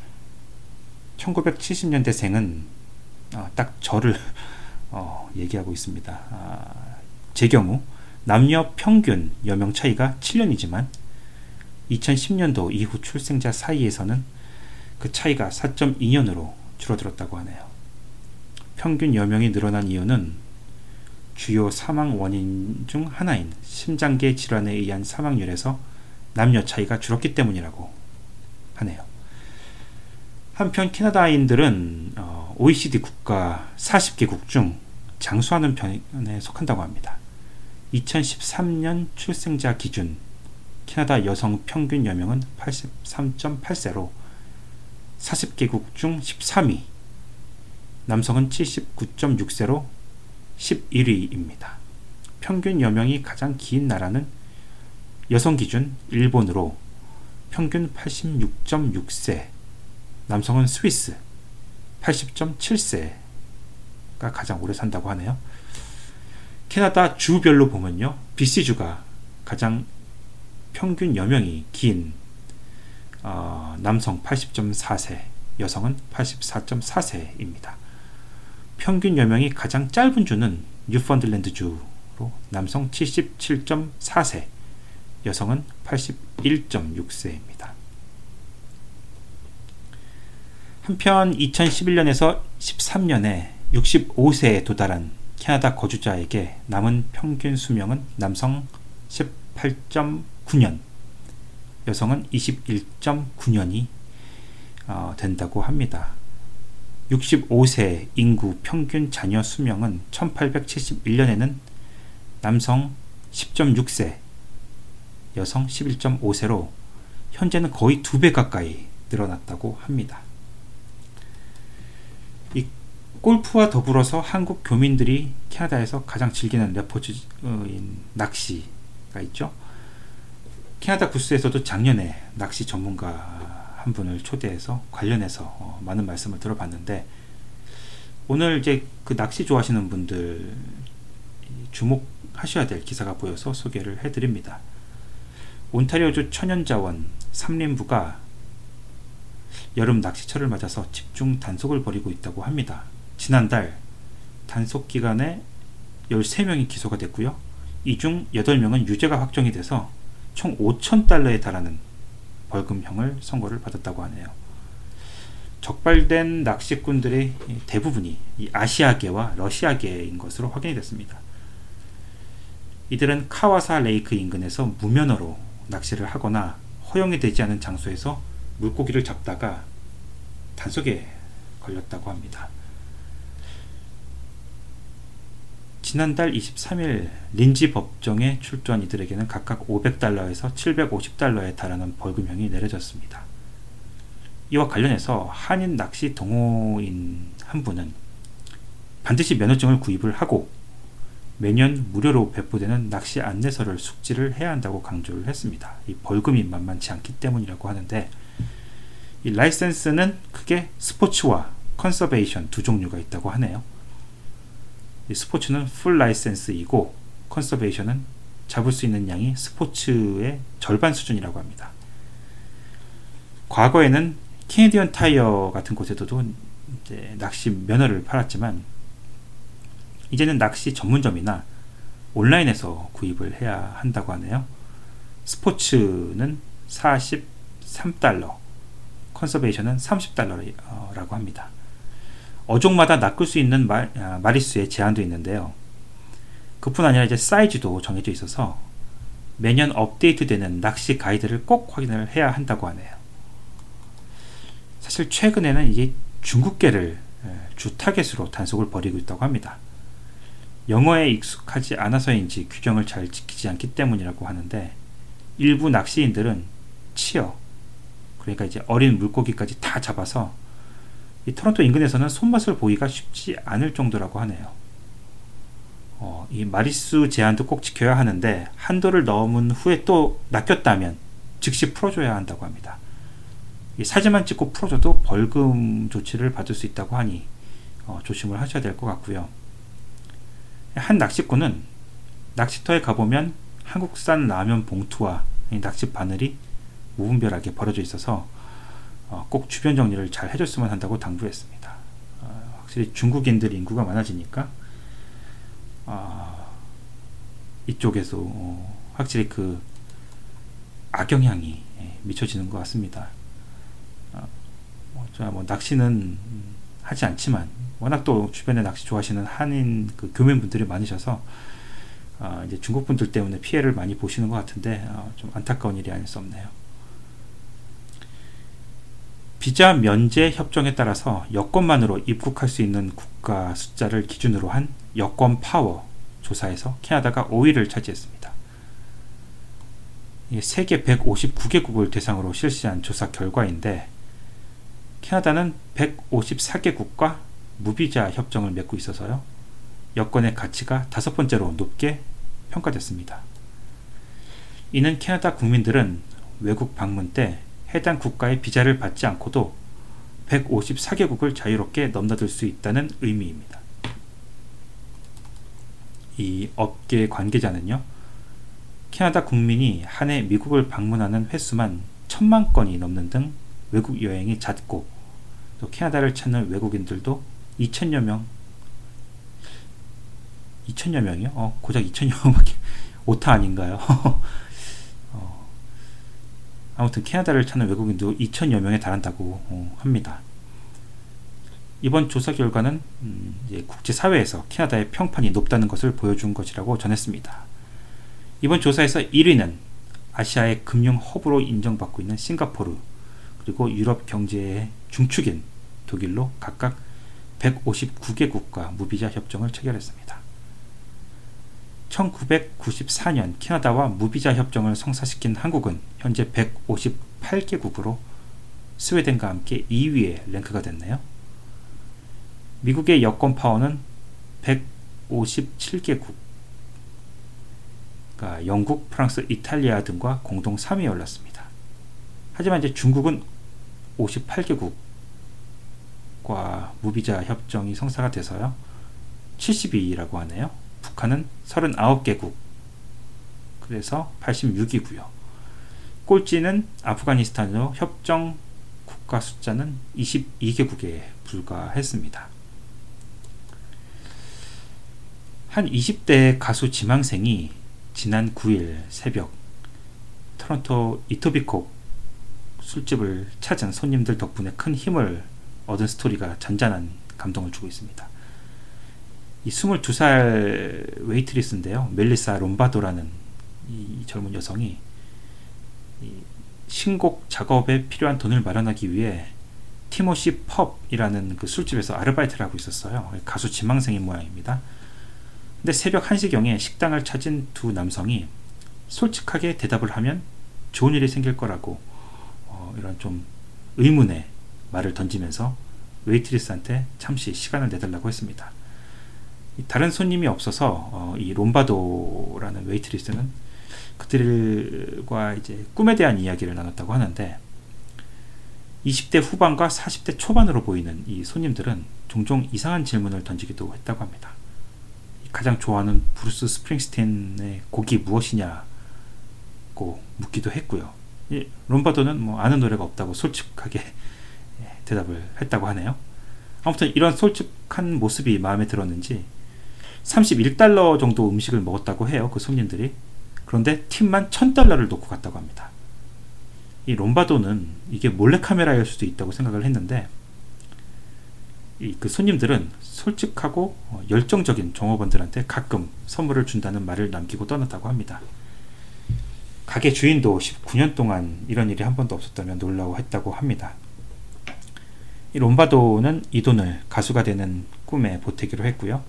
1970년대생은 딱 저를 얘기하고 있습니다. 제 경우 남녀 평균 여명 차이가 7년이지만 2010년도 이후 출생자 사이에서는 그 차이가 4.2년으로 줄어들었다고 하네요. 평균 여명이 늘어난 이유는 주요 사망 원인 중 하나인 심장계 질환에 의한 사망률에서 남녀 차이가 줄었기 때문이라고 하네요. 한편 캐나다인들은 OECD 국가 40개국 중 장수하는 편에 속한다고 합니다. 2013년 출생자 기준 캐나다 여성 평균 여명은 83.8세로 40개국 중 13위, 남성은 79.6세로 11위입니다. 평균 여명이 가장 긴 나라는 여성 기준 일본으로 평균 86.6세, 남성은 스위스 80.7세가 가장 오래 산다고 하네요. 캐나다 주별로 보면요, BC주가 가장 평균 여명이 긴 남성 80.4세, 여성은 84.4세입니다. 평균 여명이 가장 짧은 주는 뉴펀들랜드주로 남성 77.4세, 여성은 81.6세입니다. 한편 2011년에서 13년에 65세에 도달한 캐나다 거주자에게 남은 평균 수명은 남성 18.9년, 여성은 21.9년이 된다고 합니다. 65세 인구 평균 자녀 수명은 1871년에는 남성 10.6세, 여성 11.5세로 현재는 거의 2배 가까이 늘어났다고 합니다. 이 골프와 더불어서 한국 교민들이 캐나다에서 가장 즐기는 레포츠인 낚시가 있죠. 캐나다 구스에서도 작년에 낚시 전문가 한 분을 초대해서 관련해서 많은 말씀을 들어봤는데, 오늘 이제 그 낚시 좋아하시는 분들 주목하셔야 될 기사가 보여서 소개를 해드립니다. 온타리오주 천연자원 삼림부가 여름 낚시철을 맞아서 집중 단속을 벌이고 있다고 합니다. 지난달 단속 기간에 13명이 기소가 됐고요. 이 중 8명은 유죄가 확정이 돼서 총 5,000달러에 달하는 벌금형을 선고를 받았다고 하네요. 적발된 낚시꾼들의 대부분이 이 아시아계와 러시아계인 것으로 확인이 됐습니다. 이들은 카와사 레이크 인근에서 무면허로 낚시를 하거나 허용이 되지 않은 장소에서 물고기를 잡다가 단속에 걸렸다고 합니다. 지난달 23일 린지 법정에 출두한 이들에게는 각각 500달러에서 750달러에 달하는 벌금형이 내려졌습니다. 이와 관련해서 한인 낚시 동호인 한 분은 반드시 면허증을 구입을 하고 매년 무료로 배포되는 낚시 안내서를 숙지를 해야 한다고 강조를 했습니다. 이 벌금이 만만치 않기 때문이라고 하는데, 이 라이센스는 크게 스포츠와 컨서베이션 두 종류가 있다고 하네요. 이 스포츠는 풀 라이센스이고 컨서베이션은 잡을 수 있는 양이 스포츠의 절반 수준이라고 합니다. 과거에는 캐네디언 타이어 같은 곳에서도 이제 낚시 면허를 팔았지만, 이제는 낚시 전문점이나 온라인에서 구입을 해야 한다고 하네요. 스포츠는 43달러, 컨서베이션은 30달러라고 합니다. 어종마다 낚을 수 있는 마리수의 제한도 있는데요. 그뿐 아니라 이제 사이즈도 정해져 있어서 매년 업데이트되는 낚시 가이드를 꼭 확인을 해야 한다고 하네요. 사실 최근에는 이게 중국계를 주 타겟으로 단속을 벌이고 있다고 합니다. 영어에 익숙하지 않아서인지 규정을 잘 지키지 않기 때문이라고 하는데, 일부 낚시인들은 치어, 그러니까 이제 어린 물고기까지 다 잡아서 이 토론토 인근에서는 손맛을 보기가 쉽지 않을 정도라고 하네요. 이 마리수 제한도 꼭 지켜야 하는데, 한도를 넘은 후에 또 낚였다면 즉시 풀어줘야 한다고 합니다. 이 사진만 찍고 풀어줘도 벌금 조치를 받을 수 있다고 하니 조심을 하셔야 될 것 같고요. 한 낚시꾼은 낚시터에 가보면 한국산 라면 봉투와 낚시 바늘이 무분별하게 버려져 있어서 꼭 주변 정리를 잘 해줬으면 한다고 당부했습니다. 확실히 중국인들 인구가 많아지니까 이쪽에서 확실히 그 악영향이 미쳐지는 것 같습니다. 제가 뭐 낚시는 하지 않지만 워낙 또 주변에 낚시 좋아하시는 한인 그 교민분들이 많으셔서 이제 중국 분들 때문에 피해를 많이 보시는 것 같은데 좀 안타까운 일이 아닐 수 없네요. 비자 면제 협정에 따라서 여권만으로 입국할 수 있는 국가 숫자를 기준으로 한 여권 파워 조사에서 캐나다가 5위를 차지했습니다. 세계 159개국을 대상으로 실시한 조사 결과인데 캐나다는 154개국과 무비자 협정을 맺고 있어서요. 여권의 가치가 5번째로 높게 평가됐습니다. 이는 캐나다 국민들은 외국 방문 때 해당 국가의 비자를 받지 않고도 154개국을 자유롭게 넘나들 수 있다는 의미입니다. 이 업계 관계자는요, 캐나다 국민이 한 해 미국을 방문하는 횟수만 1000만 건이 넘는 등 외국 여행이 잦고, 또 캐나다를 찾는 외국인들도 2000여 명이요? 고작 2000여 명밖에 오타 아닌가요? 아무튼 캐나다를 찾는 외국인도 2000여 명에 달한다고 합니다. 이번 조사 결과는 이제 국제사회에서 캐나다의 평판이 높다는 것을 보여준 것이라고 전했습니다. 이번 조사에서 1위는 아시아의 금융 허브로 인정받고 있는 싱가포르, 그리고 유럽 경제의 중축인 독일로 각각 159개국과 무비자 협정을 체결했습니다. 1994년 캐나다와 무비자 협정을 성사시킨 한국은 현재 158개국으로 스웨덴과 함께 2위에 랭크가 됐네요. 미국의 여권 파워는 157개국, 그러니까 영국, 프랑스, 이탈리아 등과 공동 3위에 올랐습니다. 하지만 이제 중국은 58개국과 무비자 협정이 성사가 돼서요 72위라고 하네요. 북한은 39개국, 그래서 86위고요. 꼴찌는 아프가니스탄으로 협정 국가 숫자는 22개국에 불과했습니다. 한 20대 가수 지망생이 지난 9일 새벽 토론토 이토비콕 술집을 찾은 손님들 덕분에 큰 힘을 얻은 스토리가 잔잔한 감동을 주고 있습니다. 이 22살 웨이트리스인데요. 멜리사 롬바도라는 이 젊은 여성이 이 신곡 작업에 필요한 돈을 마련하기 위해 티모시 펍이라는 그 술집에서 아르바이트를 하고 있었어요. 가수 지망생인 모양입니다. 근데 새벽 1시경에 식당을 찾은 두 남성이 솔직하게 대답을 하면 좋은 일이 생길 거라고 이런 좀 의문의 말을 던지면서 웨이트리스한테 잠시 시간을 내달라고 했습니다. 다른 손님이 없어서 이 롬바도라는 웨이트리스는 그들과 이제 꿈에 대한 이야기를 나눴다고 하는데, 20대 후반과 40대 초반으로 보이는 이 손님들은 종종 이상한 질문을 던지기도 했다고 합니다. 가장 좋아하는 브루스 스프링스틴의 곡이 무엇이냐고 묻기도 했고요. 이 롬바도는 뭐 아는 노래가 없다고 솔직하게 대답을 했다고 하네요. 아무튼 이런 솔직한 모습이 마음에 들었는지 31달러 정도 음식을 먹었다고 해요, 그 손님들이. 그런데 팁만 1000달러를 놓고 갔다고 합니다. 이 롬바도는 이게 몰래카메라일 수도 있다고 생각을 했는데, 그 손님들은 솔직하고 열정적인 종업원들한테 가끔 선물을 준다는 말을 남기고 떠났다고 합니다. 가게 주인도 19년 동안 이런 일이 한 번도 없었다며 놀라워했다고 합니다. 이 롬바도는 이 돈을 가수가 되는 꿈에 보태기로 했고요.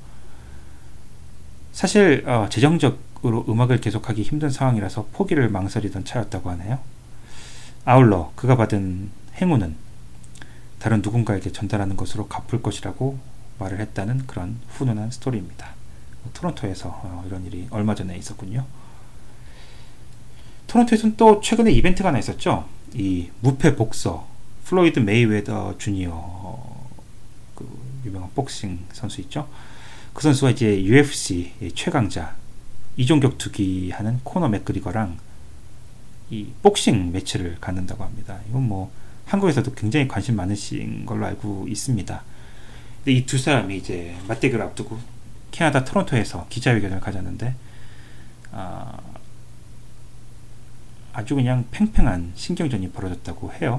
사실 재정적으로 음악을 계속하기 힘든 상황이라서 포기를 망설이던 차였다고 하네요. 아울러 그가 받은 행운은 다른 누군가에게 전달하는 것으로 갚을 것이라고 말을 했다는 그런 훈훈한 스토리입니다. 토론토에서 이런 일이 얼마 전에 있었군요. 토론토에서는 또 최근에 이벤트가 하나 있었죠. 이 무패 복서 플로이드 메이웨더 주니어, 그 유명한 복싱 선수 있죠. 그 선수가 이제 UFC 최강자 이종격투기 하는 코너 맥그리거랑 이 복싱 매치를 갖는다고 합니다. 이건 뭐 한국에서도 굉장히 관심 많으신 걸로 알고 있습니다. 근데 이 두 사람이 이제 맞대결을 앞두고 캐나다 토론토에서 기자회견을 가졌는데 아주 그냥 팽팽한 신경전이 벌어졌다고 해요.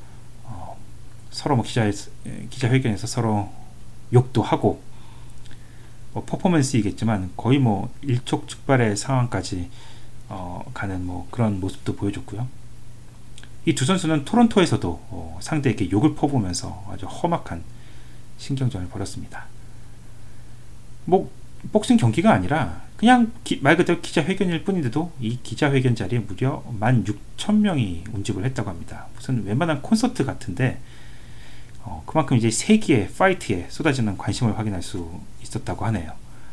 서로 뭐 기자회견에서 서로 욕도 하고, 뭐 퍼포먼스이겠지만 거의 뭐 일촉즉발의 상황까지 가는 뭐 그런 모습도 보여줬고요. 이 두 선수는 토론토에서도 상대에게 욕을 퍼부으면서 아주 험악한 신경전을 벌였습니다. 뭐 복싱 경기가 아니라 그냥 말 그대로 기자회견일 뿐인데도 이 기자회견 자리에 무려 16,000명이 운집을 했다고 합니다. 무슨 웬만한 콘서트 같은데 그만큼 이제 세기의 파이트에 쏟아지는 관심을 확인할 수 있었다고 하네요.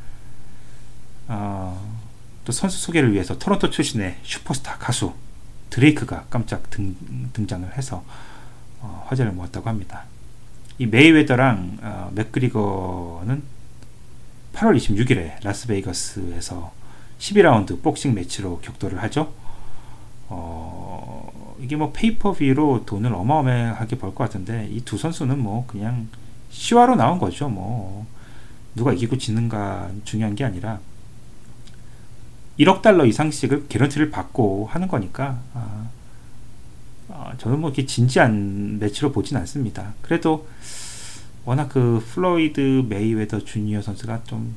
또 선수 소개를 위해서 토론토 출신의 슈퍼스타 가수 드레이크가 깜짝 등장을 해서 화제를 모았다고 합니다. 이 메이웨더랑 맥그리거는 8월 26일에 라스베이거스에서 12라운드 복싱 매치로 격돌을 하죠. 이게 뭐 페이퍼뷰로 돈을 어마어마하게 벌 것 같은데 이 두 선수는 뭐 그냥 시화로 나온 거죠. 뭐 누가 이기고 지는가 중요한 게 아니라 1억 달러 이상씩을 개런티를 받고 하는 거니까 저는 뭐 이렇게 진지한 매치로 보진 않습니다. 그래도 워낙 그 플로이드 메이웨더 주니어 선수가 좀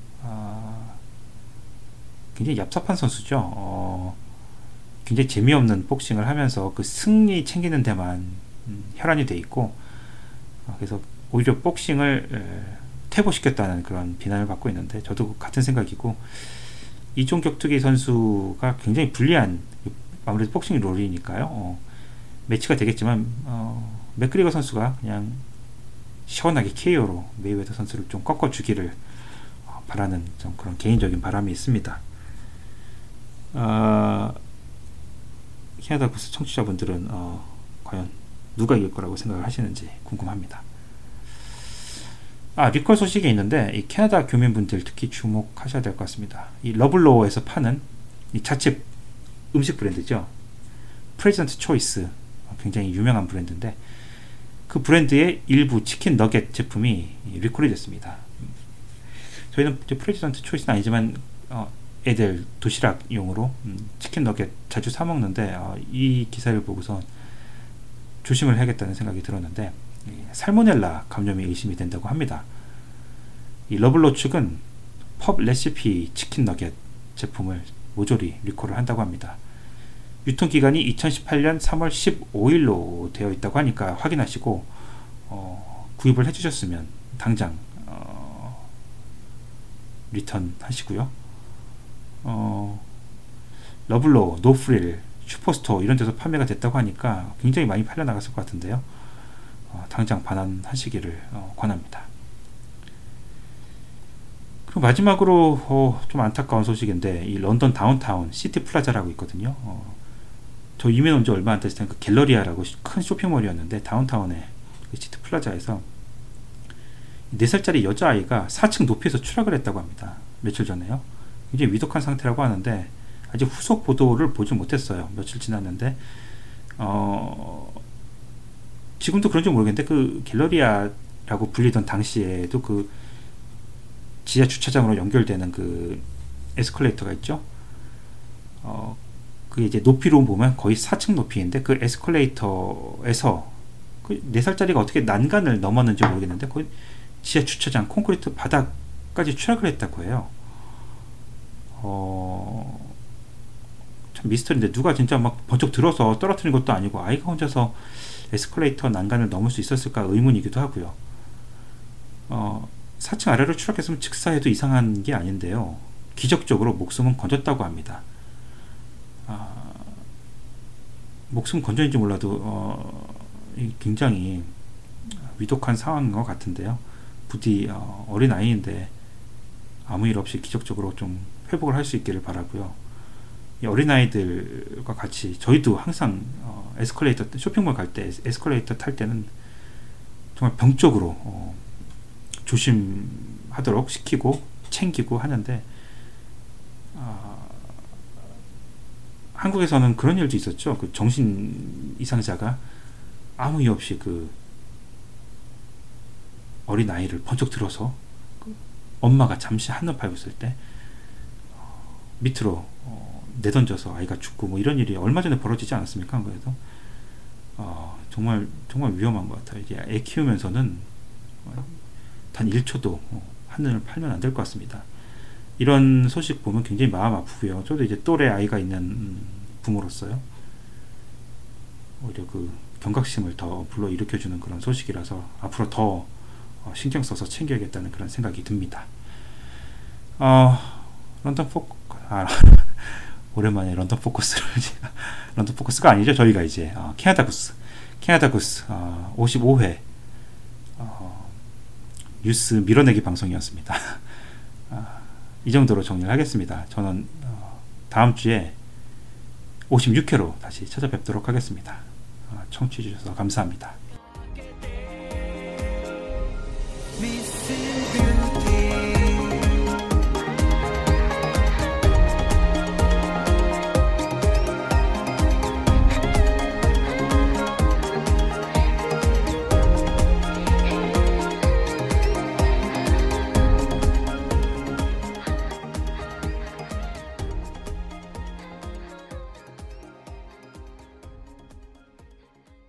굉장히 얍삽한 선수죠. 굉장히 재미없는 복싱을 하면서 그 승리 챙기는 데만 혈안이 돼 있고, 그래서 오히려 복싱을 퇴보시켰다는 그런 비난을 받고 있는데 저도 같은 생각이고, 이종 격투기 선수가 굉장히 불리한, 아무래도 복싱 롤이니까요. 매치가 되겠지만 맥그리거 선수가 그냥 시원하게 KO로 메이웨더 선수를 좀 꺾어주기를 바라는 좀 그런 개인적인 바람이 있습니다. 캐나다 구스 청취자분들은 과연 누가 이길 거라고 생각을 하시는지 궁금합니다. 리콜 소식이 있는데 이 캐나다 교민분들 특히 주목하셔야 될 것 같습니다. 이 러블로에서 파는 이 자체 음식 브랜드죠. 프레지던트 초이스, 굉장히 유명한 브랜드인데 그 브랜드의 일부 치킨 너겟 제품이 리콜이 됐습니다. 저희는 프레지던트 초이스는 아니지만 애들 도시락용으로 치킨 너겟 자주 사 먹는데 이 기사를 보고서 조심을 해야겠다는 생각이 들었는데 살모넬라 감염이 의심이 된다고 합니다. 이 러블로 측은 펍 레시피 치킨 너겟 제품을 모조리 리콜을 한다고 합니다. 유통기간이 2018년 3월 15일로 되어 있다고 하니까 확인하시고 구입을 해주셨으면 당장 리턴 하시고요. 러블로, 노프릴, 슈퍼스토어 이런 데서 판매가 됐다고 하니까 굉장히 많이 팔려나갔을 것 같은데요. 당장 반환하시기를 권합니다. 그리고 마지막으로 좀 안타까운 소식인데 이 런던 다운타운 시티 플라자라고 있거든요. 저 이메일 온 지 얼마 안 됐을 때 그 갤러리아라고 큰 쇼핑몰이었는데 다운타운의 그 시티 플라자에서 4살짜리 여자아이가 4층 높이에서 추락을 했다고 합니다. 며칠 전에요. 굉장히 위독한 상태라고 하는데 아직 후속 보도를 보지 못했어요. 며칠 지났는데 지금도 그런지 모르겠는데 그 갤러리아라고 불리던 당시에도 그 지하 주차장으로 연결되는 그 에스컬레이터가 있죠. 그 이제 높이로 보면 거의 4층 높이인데 그 에스컬레이터에서 그 4살짜리가 어떻게 난간을 넘었는지 모르겠는데 거의 지하 주차장 콘크리트 바닥까지 추락을 했다고 해요. 참 미스터리인데 누가 진짜 막 번쩍 들어서 떨어뜨린 것도 아니고 아이가 혼자서 에스컬레이터 난간을 넘을 수 있었을까 의문이기도 하고요. 4층 아래로 추락했으면 즉사해도 이상한 게 아닌데요. 기적적으로 목숨은 건졌다고 합니다. 목숨 건졌는지 몰라도 굉장히 위독한 상황인 것 같은데요. 부디 어린 아이인데 아무 일 없이 기적적으로 좀 회복을 할 수 있기를 바라고요. 이 어린 아이들과 같이 저희도 항상 에스컬레이터 쇼핑몰 갈 때 에스컬레이터 탈 때는 정말 병적으로 조심하도록 시키고 챙기고 하는데 한국에서는 그런 일도 있었죠. 그 정신 이상자가 아무 이유 없이 그 어린 아이를 번쩍 들어서 엄마가 잠시 한눈 팔고 있을 때 밑으로 내던져서 아이가 죽고 뭐 이런 일이 얼마 전에 벌어지지 않았습니까? 그래도 정말 정말 위험한 것 같아요. 이제 애 키우면서는 단 1초도 하늘을 팔면 안 될 것 같습니다. 이런 소식 보면 굉장히 마음 아프고요. 저도 이제 또래 아이가 있는 부모로서요. 오히려 그 경각심을 더 불러일으켜주는 그런 소식이라서 앞으로 더 신경 써서 챙겨야겠다는 그런 생각이 듭니다. 런던 포 오랜만에 런던 포커스를 런던 포커스가 아니죠. 저희가 이제 캐나다 구스 55회 뉴스 밀어내기 방송이었습니다. 이 정도로 정리를 하겠습니다. 저는 다음 주에 56회로 다시 찾아뵙도록 하겠습니다. 청취해 주셔서 감사합니다.